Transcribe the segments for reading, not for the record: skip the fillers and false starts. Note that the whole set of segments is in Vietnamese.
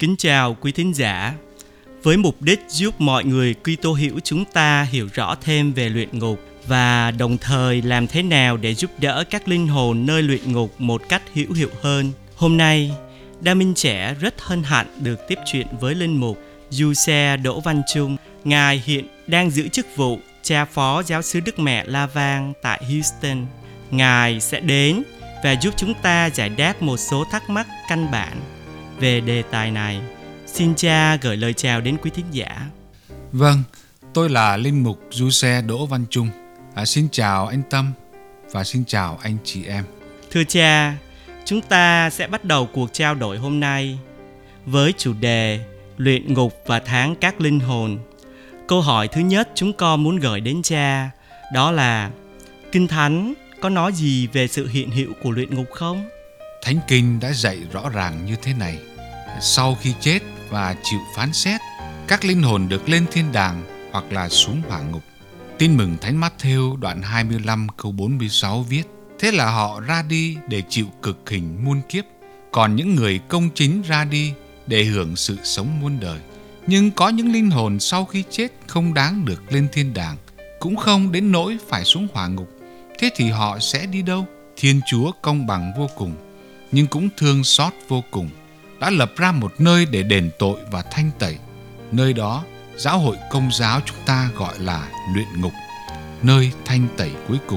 Kính chào quý thính giả. Với mục đích giúp mọi người Kitô hữu chúng ta hiểu rõ thêm về luyện ngục và đồng thời làm thế nào để giúp đỡ các linh hồn nơi luyện ngục một cách hữu hiệu hơn, hôm nay Đa Minh Trẻ rất hân hạnh được tiếp chuyện với linh mục Giuse Đỗ Văn Trung. Ngài hiện đang giữ chức vụ cha phó giáo xứ Đức Mẹ La Vang tại Houston. Ngài sẽ đến và giúp chúng ta giải đáp một số thắc mắc căn bản về đề tài này. Xin cha gửi lời chào đến quý thính giả. Vâng, tôi là linh mục Giuse Đỗ Văn Trung. Xin chào anh Tâm và xin chào anh chị em. Thưa cha, chúng ta sẽ bắt đầu cuộc trao đổi hôm nay với chủ đề luyện ngục và tháng các linh hồn. Câu hỏi thứ nhất chúng con muốn gửi đến cha đó là: Kinh Thánh có nói gì về sự hiện hữu của luyện ngục không? Thánh Kinh đã dạy rõ ràng như thế này: sau khi chết và chịu phán xét, các linh hồn được lên thiên đàng hoặc là xuống hỏa ngục. Tin mừng Thánh Mát-thêu đoạn 25 câu 46 viết: thế là họ ra đi để chịu cực hình muôn kiếp, còn những người công chính ra đi để hưởng sự sống muôn đời. Nhưng có những linh hồn sau khi chết không đáng được lên thiên đàng, cũng không đến nỗi phải xuống hỏa ngục. Thế thì họ sẽ đi đâu? Thiên Chúa công bằng vô cùng, nhưng cũng thương xót vô cùng, đã lập ra một nơi để đền tội và thanh tẩy. Nơi đó giáo hội Công giáo chúng ta gọi là luyện ngục, nơi thanh tẩy cuối cùng.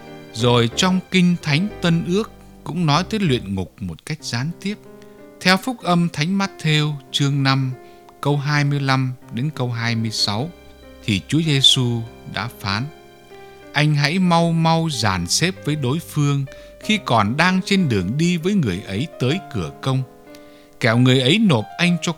Rồi trong Kinh Thánh Tân Ước cũng nói tới luyện ngục một cách gián tiếp. Theo Phúc âm Thánh Mát-thêu chương 5 câu 25 đến câu 26 thì Chúa Giêsu đã phán: anh hãy mau mau dàn xếp với đối phương khi còn đang trên đường đi với người ấy tới cửa công, kẻo người ấy nộp anh cho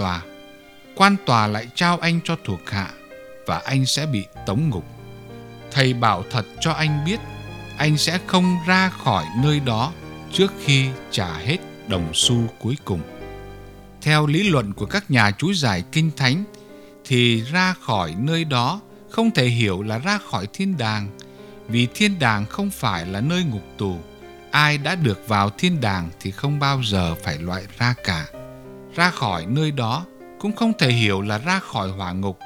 quan tòa lại trao anh cho thuộc hạ, và anh sẽ bị tống ngục. Thầy bảo thật cho anh biết, anh sẽ không ra khỏi nơi đó trước khi trả hết đồng xu cuối cùng. Theo lý luận của các nhà chú giải Kinh Thánh thì ra khỏi nơi đó không thể hiểu là ra khỏi thiên đàng, vì thiên đàng không phải là nơi ngục tù. Ai đã được vào thiên đàng thì không bao giờ phải loại ra cả. Ra khỏi nơi đó cũng không thể hiểu là ra khỏi hỏa ngục,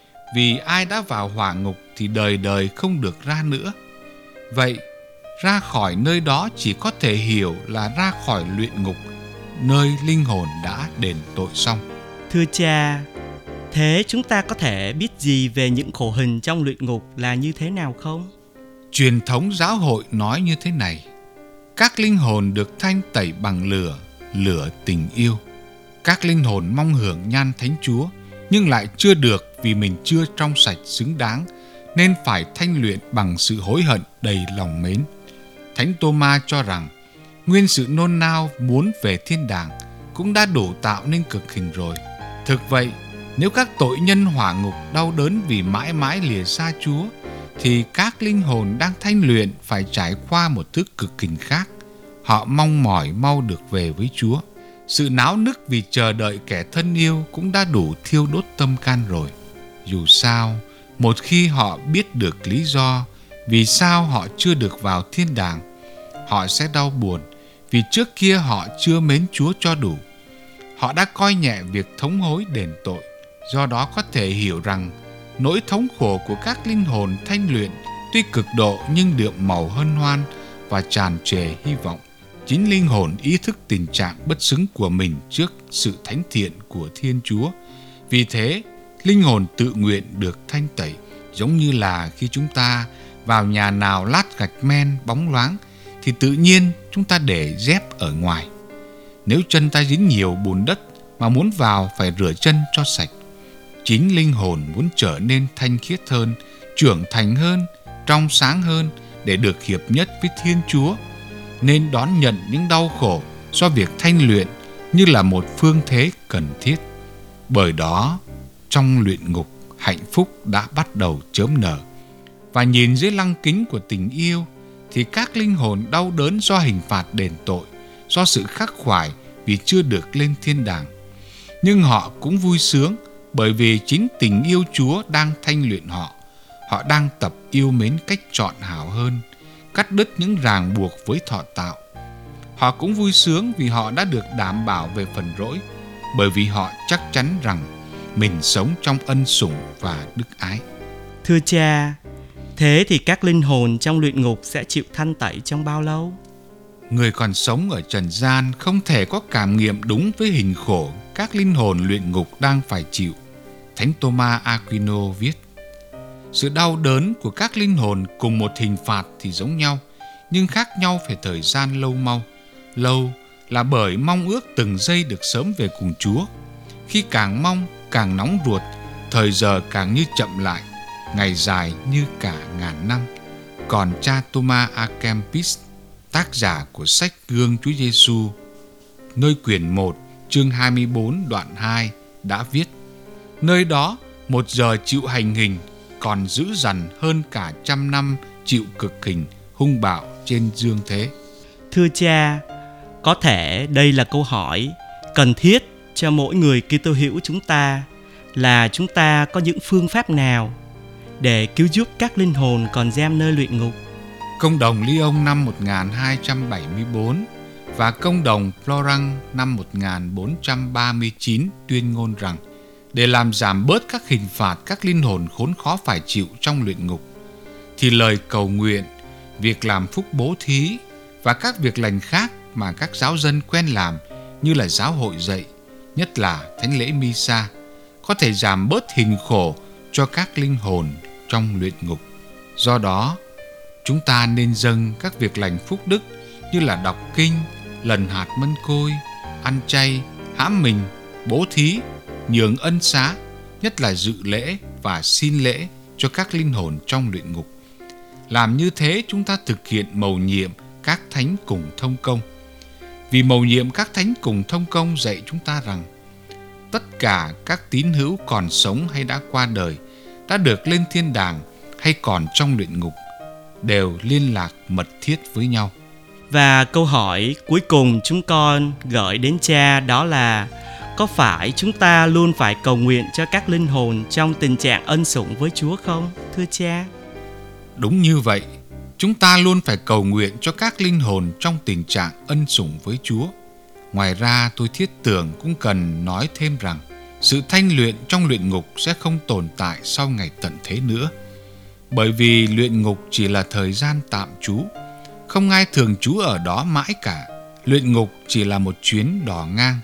vì ai đã vào hỏa ngục thì đời đời không được ra nữa. Vậy, ra khỏi nơi đó chỉ có thể hiểu là ra khỏi luyện ngục, nơi linh hồn đã đền tội xong. Thưa cha, thế chúng ta có thể biết gì về những khổ hình trong luyện ngục là như thế nào không? Truyền thống giáo hội nói như thế này: các linh hồn được thanh tẩy bằng lửa tình yêu. Các linh hồn mong hưởng nhan Thánh Chúa nhưng lại chưa được vì mình chưa trong sạch xứng đáng, nên phải thanh luyện bằng sự hối hận đầy lòng mến. Thánh Tô-ma cho rằng nguyên sự nôn nao muốn về thiên đàng cũng đã đủ tạo nên cực hình rồi. Thực vậy, nếu các tội nhân hỏa ngục đau đớn vì mãi mãi lìa xa Chúa, thì các linh hồn đang thanh luyện phải trải qua một thứ cực hình khác. Họ mong mỏi mau được về với Chúa. Sự náo nức vì chờ đợi kẻ thân yêu cũng đã đủ thiêu đốt tâm can rồi. Dù sao, một khi họ biết được lý do vì sao họ chưa được vào thiên đàng, họ sẽ đau buồn vì trước kia họ chưa mến Chúa cho đủ. Họ đã coi nhẹ việc thống hối đền tội. Do đó có thể hiểu rằng nỗi thống khổ của các linh hồn thanh luyện tuy cực độ nhưng đượm màu hân hoan và tràn trề hy vọng. Chính linh hồn ý thức tình trạng bất xứng của mình trước sự thánh thiện của Thiên Chúa. Vì thế, linh hồn tự nguyện được thanh tẩy, giống như là khi chúng ta vào nhà nào lát gạch men bóng loáng thì tự nhiên chúng ta để dép ở ngoài. Nếu chân ta dính nhiều bùn đất mà muốn vào phải rửa chân cho sạch. Chính linh hồn muốn trở nên thanh khiết hơn, trưởng thành hơn, trong sáng hơn để được hiệp nhất với Thiên Chúa, nên đón nhận những đau khổ do việc thanh luyện như là một phương thế cần thiết. Bởi đó, trong luyện ngục, hạnh phúc đã bắt đầu chớm nở. Và nhìn dưới lăng kính của tình yêu thì các linh hồn đau đớn do hình phạt đền tội, do sự khắc khoải vì chưa được lên thiên đàng. Nhưng họ cũng vui sướng bởi vì chính tình yêu Chúa đang thanh luyện họ. Họ đang tập yêu mến cách trọn hảo hơn, cắt đứt những ràng buộc với thọ tạo. Họ cũng vui sướng vì họ đã được đảm bảo về phần rỗi, bởi vì họ chắc chắn rằng mình sống trong ân sủng và đức ái. Thưa cha, thế thì các linh hồn trong luyện ngục sẽ chịu thanh tẩy trong bao lâu? Người còn sống ở trần gian không thể có cảm nghiệm đúng với hình khổ các linh hồn luyện ngục đang phải chịu. Thánh Thomas Aquino viết: sự đau đớn của các linh hồn cùng một hình phạt thì giống nhau, nhưng khác nhau về thời gian lâu mau. Lâu là bởi mong ước từng giây được sớm về cùng Chúa. Khi càng mong, càng nóng ruột, thời giờ càng như chậm lại, ngày dài như cả ngàn năm. Còn cha Thomas A. Kempis, tác giả của sách Gương Chúa Giêsu, nơi quyển 1, chương 24, đoạn 2 đã viết: nơi đó 1 giờ chịu hành hình còn dữ dằn hơn cả 100 năm chịu cực hình hung bạo trên dương thế. Thưa cha, có thể đây là câu hỏi cần thiết cho mỗi người Kitô hữu chúng ta, là chúng ta có những phương pháp nào để cứu giúp các linh hồn còn giam nơi luyện ngục. Công đồng Lyon năm 1274 và công đồng Florence năm 1439 tuyên ngôn rằng để làm giảm bớt các hình phạt các linh hồn khốn khó phải chịu trong luyện ngục, thì lời cầu nguyện, việc làm phúc bố thí và các việc lành khác mà các giáo dân quen làm như là giáo hội dạy, nhất là thánh lễ Misa, có thể giảm bớt hình khổ cho các linh hồn trong luyện ngục. Do đó, chúng ta nên dâng các việc lành phúc đức như là đọc kinh, lần hạt mân côi, ăn chay, hãm mình, bố thí, nhường ân xá, nhất là dự lễ và xin lễ cho các linh hồn trong luyện ngục. Làm như thế chúng ta thực hiện mầu nhiệm các thánh cùng thông công. Vì mầu nhiệm các thánh cùng thông công dạy chúng ta rằng tất cả các tín hữu còn sống hay đã qua đời, đã được lên thiên đàng hay còn trong luyện ngục, đều liên lạc mật thiết với nhau. Và câu hỏi cuối cùng chúng con gửi đến cha đó là: có phải chúng ta luôn phải cầu nguyện cho các linh hồn trong tình trạng ân sủng với Chúa không, thưa cha? Đúng như vậy, chúng ta luôn phải cầu nguyện cho các linh hồn trong tình trạng ân sủng với Chúa. Ngoài ra, tôi thiết tưởng cũng cần nói thêm rằng sự thanh luyện trong luyện ngục sẽ không tồn tại sau ngày tận thế nữa. Bởi vì luyện ngục chỉ là thời gian tạm trú, không ai thường trú ở đó mãi cả. Luyện ngục chỉ là một chuyến đò ngang,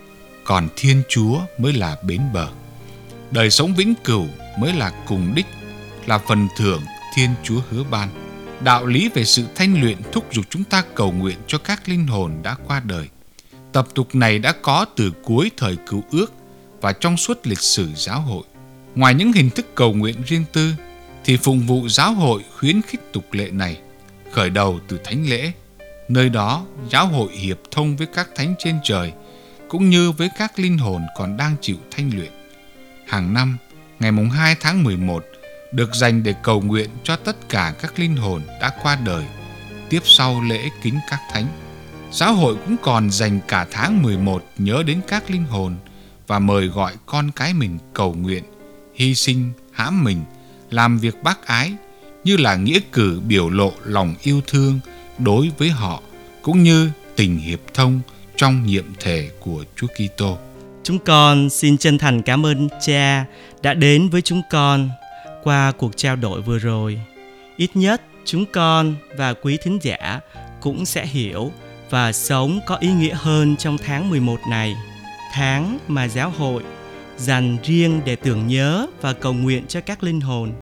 còn Thiên Chúa mới là bến bờ. Đời sống vĩnh cửu mới là cùng đích, là phần thưởng Thiên Chúa hứa ban. Đạo lý về sự thanh luyện thúc giục chúng ta cầu nguyện cho các linh hồn đã qua đời. Tập tục này đã có từ cuối thời Cựu Ước và trong suốt lịch sử giáo hội. Ngoài những hình thức cầu nguyện riêng tư, thì phụng vụ giáo hội khuyến khích tục lệ này, khởi đầu từ thánh lễ. Nơi đó, giáo hội hiệp thông với các thánh trên trời, cũng như với các linh hồn còn đang chịu thanh luyện. Hàng năm, ngày 2 tháng 11 được dành để cầu nguyện cho tất cả các linh hồn đã qua đời, tiếp sau lễ kính các thánh. Giáo hội cũng còn dành cả tháng 11 nhớ đến các linh hồn và mời gọi con cái mình cầu nguyện, hy sinh, hãm mình, làm việc bác ái như là nghĩa cử biểu lộ lòng yêu thương đối với họ, cũng như tình hiệp thông trong nhiệm thể của Chúa Kitô. Chúng con xin chân thành cảm ơn cha đã đến với chúng con qua cuộc trao đổi vừa rồi. Ít nhất chúng con và quý thính giả cũng sẽ hiểu và sống có ý nghĩa hơn trong tháng 11 này, tháng mà giáo hội dành riêng để tưởng nhớ và cầu nguyện cho các linh hồn.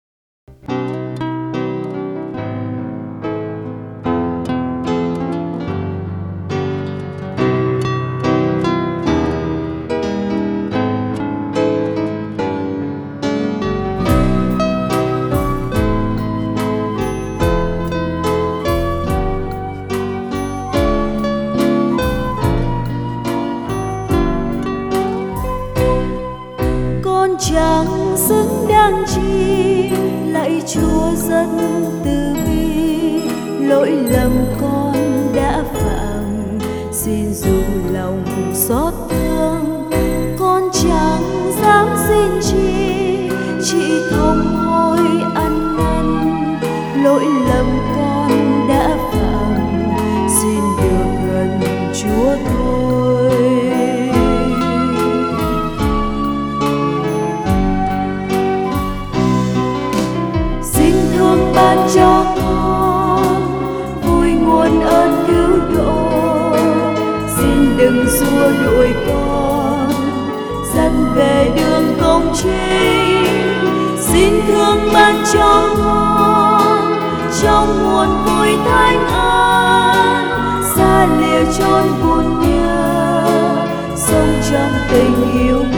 Chẳng xứng đáng chi lạy Chúa rất từ bi, lỗi lầm con đã phạm xin dù lòng xót thương. Con chẳng dám xin chi, chỉ thông hối ăn năn, lỗi lầm con đã phạm xin được gần Chúa thôi. đừng xua đuổi con, dẫn về đường công chính. Xin thương ban cho con trong muôn vui thanh an, xa lìa chốn buồn nhớ, sống trong tình yêu.